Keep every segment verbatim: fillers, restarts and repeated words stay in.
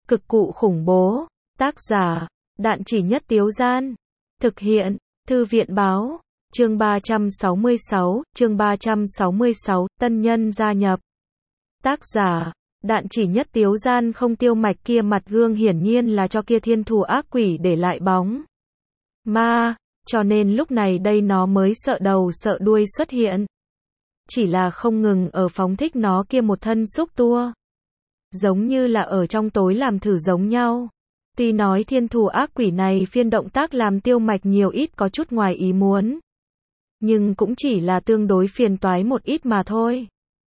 Cực cụ khủng bố. Tác giả, Đạn Chỉ Nhất Tiếu Gian. Thực hiện, Thư viện Báo. Chương ba trăm sáu mươi sáu, chương ba trăm sáu mươi sáu, tân nhân gia nhập. Tác giả, Đạn Chỉ Nhất Tiếu Gian. Không, Tiêu Mạch kia mặt gương hiển nhiên là cho kia thiên thủ ác quỷ để lại bóng ma, cho nên lúc này đây nó mới sợ đầu sợ đuôi xuất hiện. Chỉ là không ngừng ở phóng thích nó kia một thân xúc tua. Giống như là ở trong tối làm thử giống nhau. Tuy nói thiên thủ ác quỷ này phiên động tác làm Tiêu Mạch nhiều ít có chút ngoài ý muốn. Nhưng cũng chỉ là tương đối phiền toái một ít mà thôi.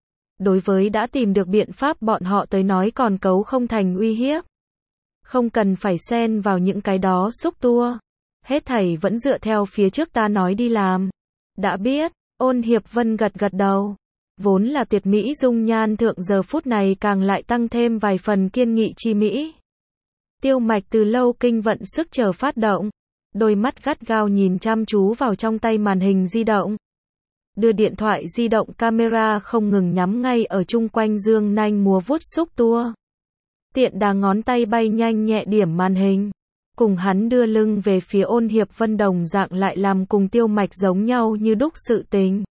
Đối với đã tìm được biện pháp bọn họ tới nói còn cấu không thành uy hiếp. Không cần phải xen vào những cái đó xúc tua. Hết thảy vẫn dựa theo phía trước ta nói đi làm. Đã biết, Ôn Hiệp Vân gật gật đầu. Vốn là tuyệt mỹ dung nhan thượng giờ phút này càng lại tăng thêm vài phần kiên nghị chi mỹ. Tiêu Mạch từ lâu kinh vận sức chờ phát động. Đôi mắt gắt gao nhìn chăm chú vào trong tay màn hình di động. Đưa điện thoại di động camera không ngừng nhắm ngay ở chung quanh dương nanh múa vuốt xúc tua. Tiện đà ngón tay bay nhanh nhẹ điểm màn hình. Cùng hắn đưa lưng về phía Ôn Hiệp Vân đồng dạng lại làm cùng Tiêu Mạch giống nhau như đúc sự tình.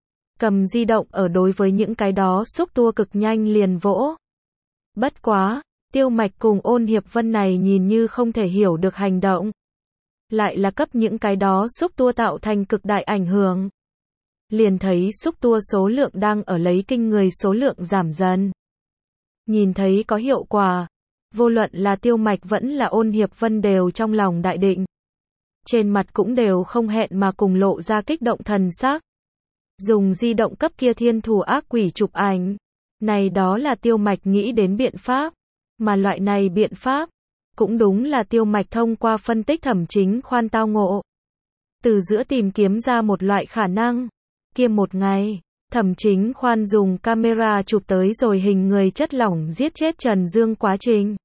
Cầm di động ở đối với những cái đó xúc tua cực nhanh liền vỗ. Bất quá, Tiêu Mạch cùng Ôn Hiệp Vân này nhìn như không thể hiểu được hành động. Lại là cấp những cái đó xúc tua tạo thành cực đại ảnh hưởng. Liền thấy xúc tua số lượng đang ở lấy kinh người số lượng giảm dần. Nhìn thấy có hiệu quả. Vô luận là Tiêu Mạch vẫn là Ôn Hiệp Vân đều trong lòng đại định. Trên mặt cũng đều không hẹn mà cùng lộ ra kích động thần sắc. Dùng di động cấp kia thiên thủ ác quỷ chụp ảnh. Này đó là Tiêu Mạch nghĩ đến biện pháp. Mà loại này biện pháp, cũng đúng là Tiêu Mạch thông qua phân tích Thẩm Chính Khoan tao ngộ. Từ giữa tìm kiếm ra một loại khả năng. Kia một ngày, Thẩm Chính Khoan dùng camera chụp tới rồi hình người chất lỏng giết chết Trần Dương quá trình.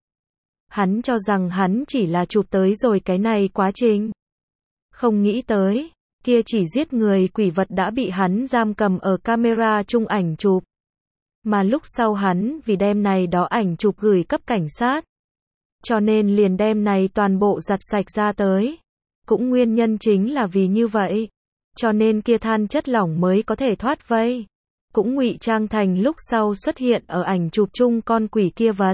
Hắn cho rằng hắn chỉ là chụp tới rồi cái này quá trình. Không nghĩ tới, kia chỉ giết người quỷ vật đã bị hắn giam cầm ở camera chung ảnh chụp. Mà lúc sau hắn vì đem này đó ảnh chụp gửi cấp cảnh sát. Cho nên liền đem này toàn bộ giặt sạch ra tới. Cũng nguyên nhân chính là vì như vậy. Cho nên kia than chất lỏng mới có thể thoát vây. Cũng ngụy trang thành lúc sau xuất hiện ở ảnh chụp chung con quỷ kia vật.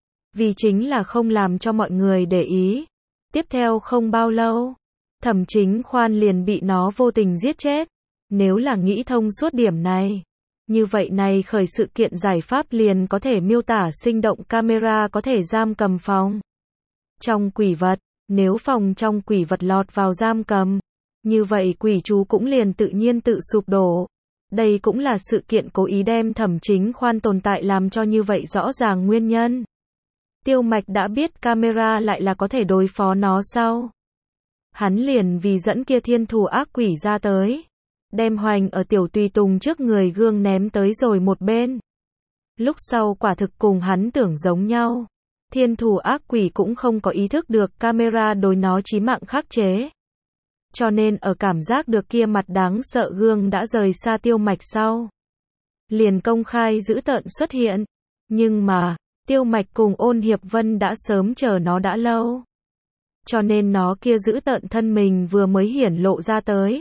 Vì chính là không làm cho mọi người để ý. Tiếp theo không bao lâu, Thẩm Chính Khoan liền bị nó vô tình giết chết. Nếu là nghĩ thông suốt điểm này, như vậy này khởi sự kiện giải pháp liền có thể miêu tả sinh động camera có thể giam cầm phòng. Trong quỷ vật, nếu phòng trong quỷ vật lọt vào giam cầm, như vậy quỷ chú cũng liền tự nhiên tự sụp đổ. Đây cũng là sự kiện cố ý đem Thẩm Chính Khoan tồn tại làm cho như vậy rõ ràng nguyên nhân. Tiêu Mạch đã biết camera lại là có thể đối phó nó sau. Hắn liền vì dẫn kia thiên thủ ác quỷ ra tới. Đem hoành ở tiểu tùy tùng trước người gương ném tới rồi một bên. Lúc sau quả thực cùng hắn tưởng giống nhau. Thiên thủ ác quỷ cũng không có ý thức được camera đối nó chí mạng khắc chế. Cho nên ở cảm giác được kia mặt đáng sợ gương đã rời xa Tiêu Mạch sau. Liền công khai dữ tợn xuất hiện. Nhưng mà, Tiêu Mạch cùng Ôn Hiệp Vân đã sớm chờ nó đã lâu. Cho nên nó kia dữ tợn thân mình vừa mới hiển lộ ra tới.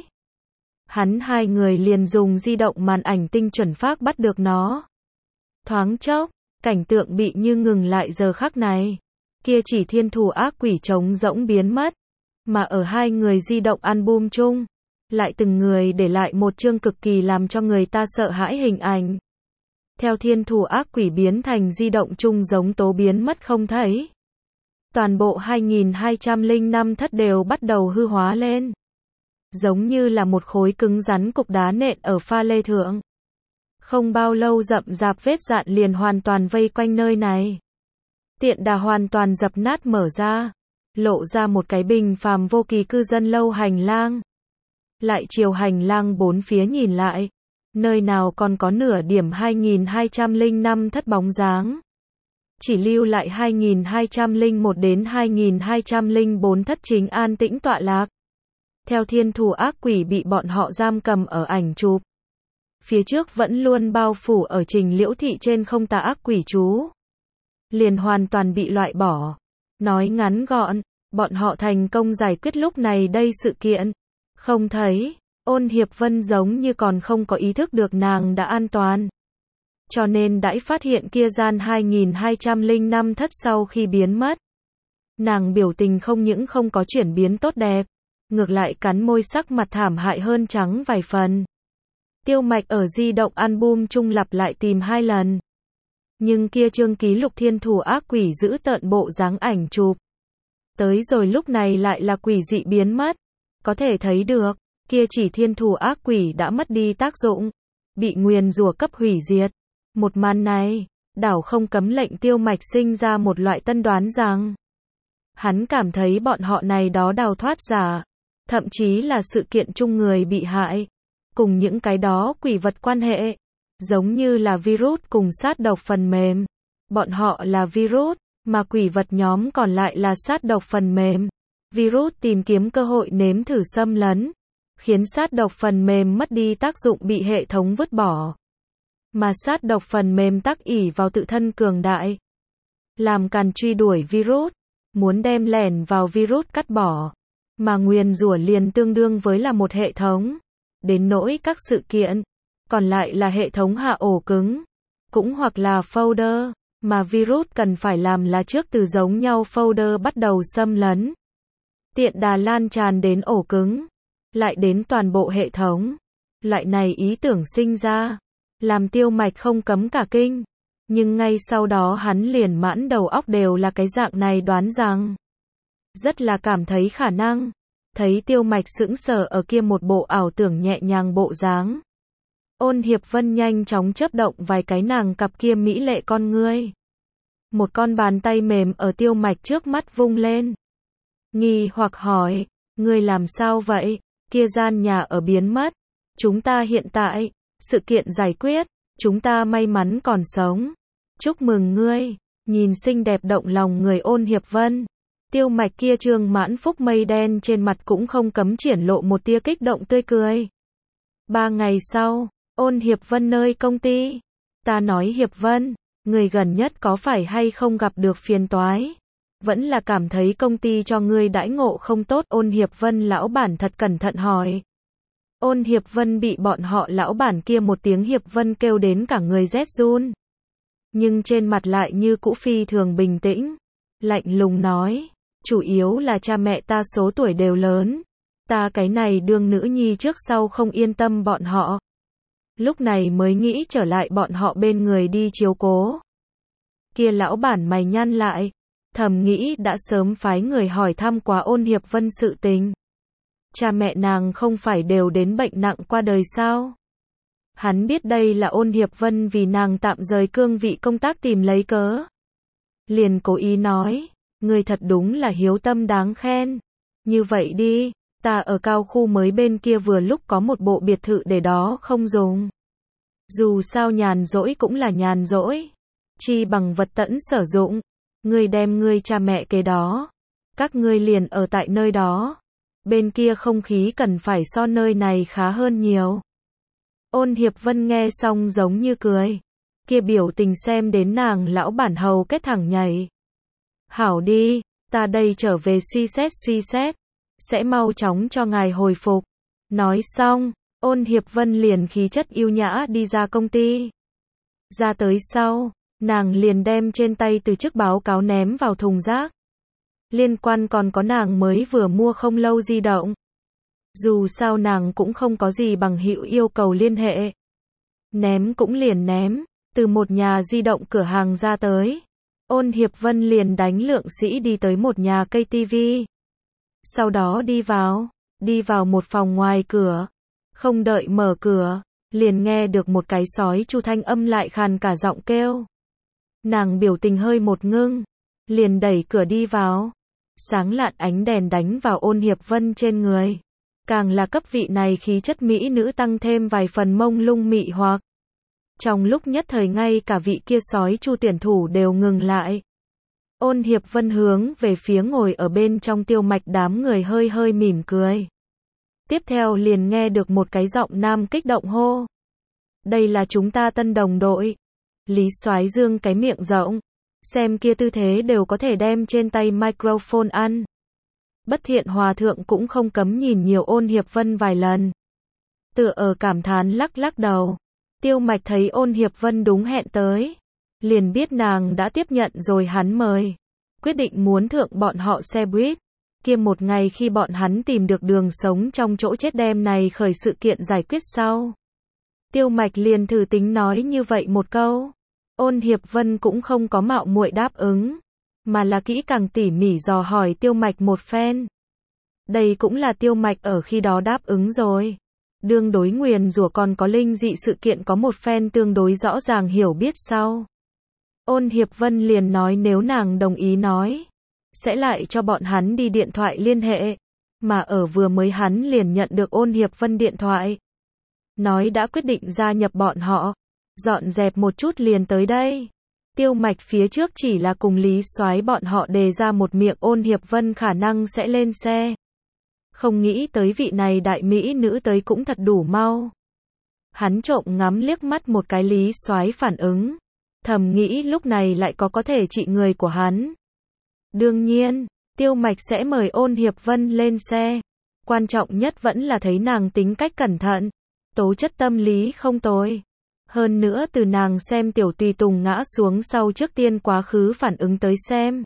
Hắn hai người liền dùng di động màn ảnh tinh chuẩn phác bắt được nó. Thoáng chốc, cảnh tượng bị như ngừng lại giờ khắc này. Kia chỉ thiên thủ ác quỷ trống rỗng biến mất. Mà ở hai người di động album chung, lại từng người để lại một chương cực kỳ làm cho người ta sợ hãi hình ảnh. Theo thiên thủ ác quỷ biến thành di động chung giống tố biến mất không thấy. Toàn bộ hai nghìn hai trăm lẻ năm thất đều bắt đầu hư hóa lên. Giống như là một khối cứng rắn cục đá nện ở pha lê thượng. Không bao lâu rậm rạp vết dạn liền hoàn toàn vây quanh nơi này. Tiện đà hoàn toàn dập nát mở ra. Lộ ra một cái bình phàm vô kỳ cư dân lâu hành lang. Lại chiều hành lang bốn phía nhìn lại. Nơi nào còn có nửa điểm hai nghìn hai trăm lẻ năm thất bóng dáng. Chỉ lưu lại hai nghìn hai trăm lẻ một đến hai nghìn hai trăm lẻ bốn thất chính an tĩnh tọa lạc. Theo thiên thủ ác quỷ bị bọn họ giam cầm ở ảnh chụp. Phía trước vẫn luôn bao phủ ở Trình Liễu Thị trên không tà ác quỷ chú. liền hoàn toàn bị loại bỏ. Nói ngắn gọn, bọn họ thành công giải quyết lúc này đây sự kiện. Không thấy, Ôn Hiệp Vân giống như còn không có ý thức được nàng đã an toàn. Cho nên đãi phát hiện kia gian hai nghìn hai trăm lẻ năm thất sau khi biến mất. Nàng biểu tình không những không có chuyển biến tốt đẹp, ngược lại cắn môi sắc mặt thảm hại hơn trắng vài phần. Tiêu Mạch ở di động album chung lặp lại tìm hai lần. Nhưng kia chương ký lục thiên thủ ác quỷ giữ tợn bộ dáng ảnh chụp. Tới rồi lúc này lại là quỷ dị biến mất. Có thể thấy được, kia chỉ thiên thủ ác quỷ đã mất đi tác dụng. Bị nguyền rủa cấp hủy diệt. Một màn này, đảo không cấm lệnh Tiêu Mạch sinh ra một loại tân đoán rằng. Hắn cảm thấy bọn họ này đó đào thoát giả. Thậm chí là sự kiện chung người bị hại. Cùng những cái đó quỷ vật quan hệ. Giống như là virus cùng sát độc phần mềm. Bọn họ là virus, mà quỷ vật nhóm còn lại là sát độc phần mềm. Virus tìm kiếm cơ hội nếm thử xâm lấn, khiến sát độc phần mềm mất đi tác dụng bị hệ thống vứt bỏ. Mà sát độc phần mềm tác ỷ vào tự thân cường đại. Làm càn truy đuổi virus, muốn đem lẻn vào virus cắt bỏ. Mà nguyền rủa liền tương đương với là một hệ thống. Đến nỗi các sự kiện, còn lại là hệ thống hạ ổ cứng, cũng hoặc là folder, mà virus cần phải làm là trước từ giống nhau folder bắt đầu xâm lấn. Tiện đà lan tràn đến ổ cứng, lại đến toàn bộ hệ thống. Loại này ý tưởng sinh ra, làm Tiêu Mạch không cấm cả kinh. Nhưng ngay sau đó hắn liền mãn đầu óc đều là cái dạng này đoán rằng. Rất là cảm thấy khả năng. Thấy Tiêu Mạch sững sờ ở kia một bộ ảo tưởng nhẹ nhàng bộ dáng. Ôn Hiệp Vân nhanh chóng chớp động vài cái nàng cặp kia mỹ lệ con ngươi. Một con bàn tay mềm ở Tiêu Mạch trước mắt vung lên. Nghi hoặc hỏi, ngươi làm sao vậy? Kia gian nhà ở biến mất. Chúng ta hiện tại, sự kiện giải quyết, chúng ta may mắn còn sống. Chúc mừng ngươi, nhìn xinh đẹp động lòng người Ôn Hiệp Vân. Tiêu Mạch kia trương mãn phúc mây đen trên mặt cũng không cấm triển lộ một tia kích động tươi cười. Ba ngày sau, Ôn Hiệp Vân nơi công ty. Ta nói Hiệp Vân, người gần nhất có phải hay không gặp được phiền toái? Vẫn là cảm thấy công ty cho ngươi đãi ngộ không tốt? Ôn Hiệp Vân lão bản thật cẩn thận hỏi. Ôn Hiệp Vân bị bọn họ lão bản kia một tiếng Hiệp Vân kêu đến cả người rét run. Nhưng trên mặt lại như cũ phi thường bình tĩnh. Lạnh lùng nói, chủ yếu là cha mẹ ta số tuổi đều lớn. Ta cái này đương nữ nhi trước sau không yên tâm bọn họ. Lúc này mới nghĩ trở lại bọn họ bên người đi chiếu cố. Kia lão bản mày nhăn lại, thầm nghĩ đã sớm phái người hỏi thăm quá Ôn Hiệp Vân sự tình. Cha mẹ nàng không phải đều đến bệnh nặng qua đời sao? Hắn biết đây là Ôn Hiệp Vân vì nàng tạm rời cương vị công tác tìm lấy cớ. Liền cố ý nói, người thật đúng là hiếu tâm đáng khen. Như vậy đi, ta ở cao khu mới bên kia vừa lúc có một bộ biệt thự để đó không dùng. Dù sao nhàn rỗi cũng là nhàn rỗi. Chi bằng vật tẫn sử dụng. Ngươi đem ngươi cha mẹ kế đó. Các ngươi liền ở tại nơi đó. Bên kia không khí cần phải so nơi này khá hơn nhiều. Ôn Hiệp Vân nghe xong giống như cười. Kia biểu tình xem đến nàng lão bản hầu kết thẳng nhảy. Hảo đi, ta đây trở về suy xét suy xét. Sẽ mau chóng cho ngài hồi phục. Nói xong, Ôn Hiệp Vân liền khí chất yêu nhã đi ra công ty. Ra tới sau, nàng liền đem trên tay từ chức báo cáo ném vào thùng rác. Liên quan còn có nàng mới vừa mua không lâu di động. Dù sao nàng cũng không có gì bằng hữu yêu cầu liên hệ. Ném cũng liền ném, từ một nhà di động cửa hàng ra tới. Ôn Hiệp Vân liền đánh lượng sĩ đi tới một nhà cây tivi. Sau đó đi vào, đi vào một phòng ngoài cửa. Không đợi mở cửa, liền nghe được một cái sói chu thanh âm lại khàn cả giọng kêu. Nàng biểu tình hơi một ngưng, liền đẩy cửa đi vào. Sáng lạn ánh đèn đánh vào Ôn Hiệp Vân trên người. Càng là cấp vị này khí chất mỹ nữ tăng thêm vài phần mông lung mị hoặc. Trong lúc nhất thời ngay cả vị kia sói chu tuyển thủ đều ngừng lại. Ôn Hiệp Vân hướng về phía ngồi ở bên trong Tiêu Mạch đám người hơi hơi mỉm cười. Tiếp theo liền nghe được một cái giọng nam kích động hô. Đây là chúng ta tân đồng đội. Lý Soái Dương cái miệng rộng. xem kia tư thế đều có thể đem trên tay microphone ăn. Bất Thiện Hòa Thượng cũng không cấm nhìn nhiều Ôn Hiệp Vân vài lần. Tựa ở cảm thán lắc lắc đầu. Tiêu Mạch thấy Ôn Hiệp Vân đúng hẹn tới, liền biết nàng đã tiếp nhận rồi hắn mời, quyết định muốn thượng bọn họ xe buýt. Kia một ngày khi bọn hắn tìm được đường sống trong chỗ chết đem này khởi sự kiện giải quyết sau, Tiêu Mạch liền thử tính nói như vậy một câu. Ôn Hiệp Vân cũng không có mạo muội đáp ứng, mà là kỹ càng tỉ mỉ dò hỏi Tiêu Mạch một phen. Đây cũng là Tiêu Mạch ở khi đó đáp ứng rồi. Đương đối nguyền rủa còn có linh dị sự kiện có một phen tương đối rõ ràng hiểu biết sau, Ôn Hiệp Vân liền nói nếu nàng đồng ý nói, sẽ lại cho bọn hắn đi điện thoại liên hệ. Mà ở vừa mới hắn liền nhận được Ôn Hiệp Vân điện thoại, nói đã quyết định gia nhập bọn họ, dọn dẹp một chút liền tới đây. Tiêu Mạch phía trước chỉ là cùng Lý Soái bọn họ đề ra một miệng Ôn Hiệp Vân khả năng sẽ lên xe. Không nghĩ tới vị này đại mỹ nữ tới cũng thật đủ mau. Hắn trộm ngắm liếc mắt một cái Lý Soái phản ứng, thầm nghĩ lúc này lại có có thể trị người của hắn. Đương nhiên, Tiêu Mạch sẽ mời Ôn Hiệp Vân lên xe. Quan trọng nhất vẫn là thấy nàng tính cách cẩn thận, tố chất tâm lý không tồi. Hơn nữa từ nàng xem tiểu tùy tùng ngã xuống sau trước tiên quá khứ phản ứng tới xem,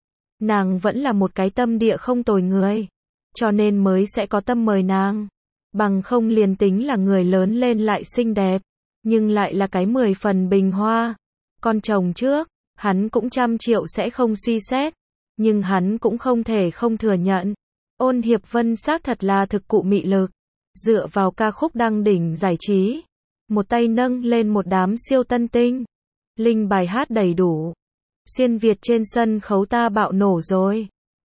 nàng vẫn là một cái tâm địa không tồi người, cho nên mới sẽ có tâm mời nàng. Bằng không liền tính là người lớn lên lại xinh đẹp, nhưng lại là cái mười phần bình hoa. Con chồng trước, hắn cũng trăm triệu sẽ không suy xét, nhưng hắn cũng không thể không thừa nhận. Ôn Hiệp Vân xác thật là thực cụ mị lực, dựa vào ca khúc đăng đỉnh giải trí, một tay nâng lên một đám siêu tân tinh, linh bài hát đầy đủ. Xuyên Việt trên sân khấu ta bạo nổ rồi.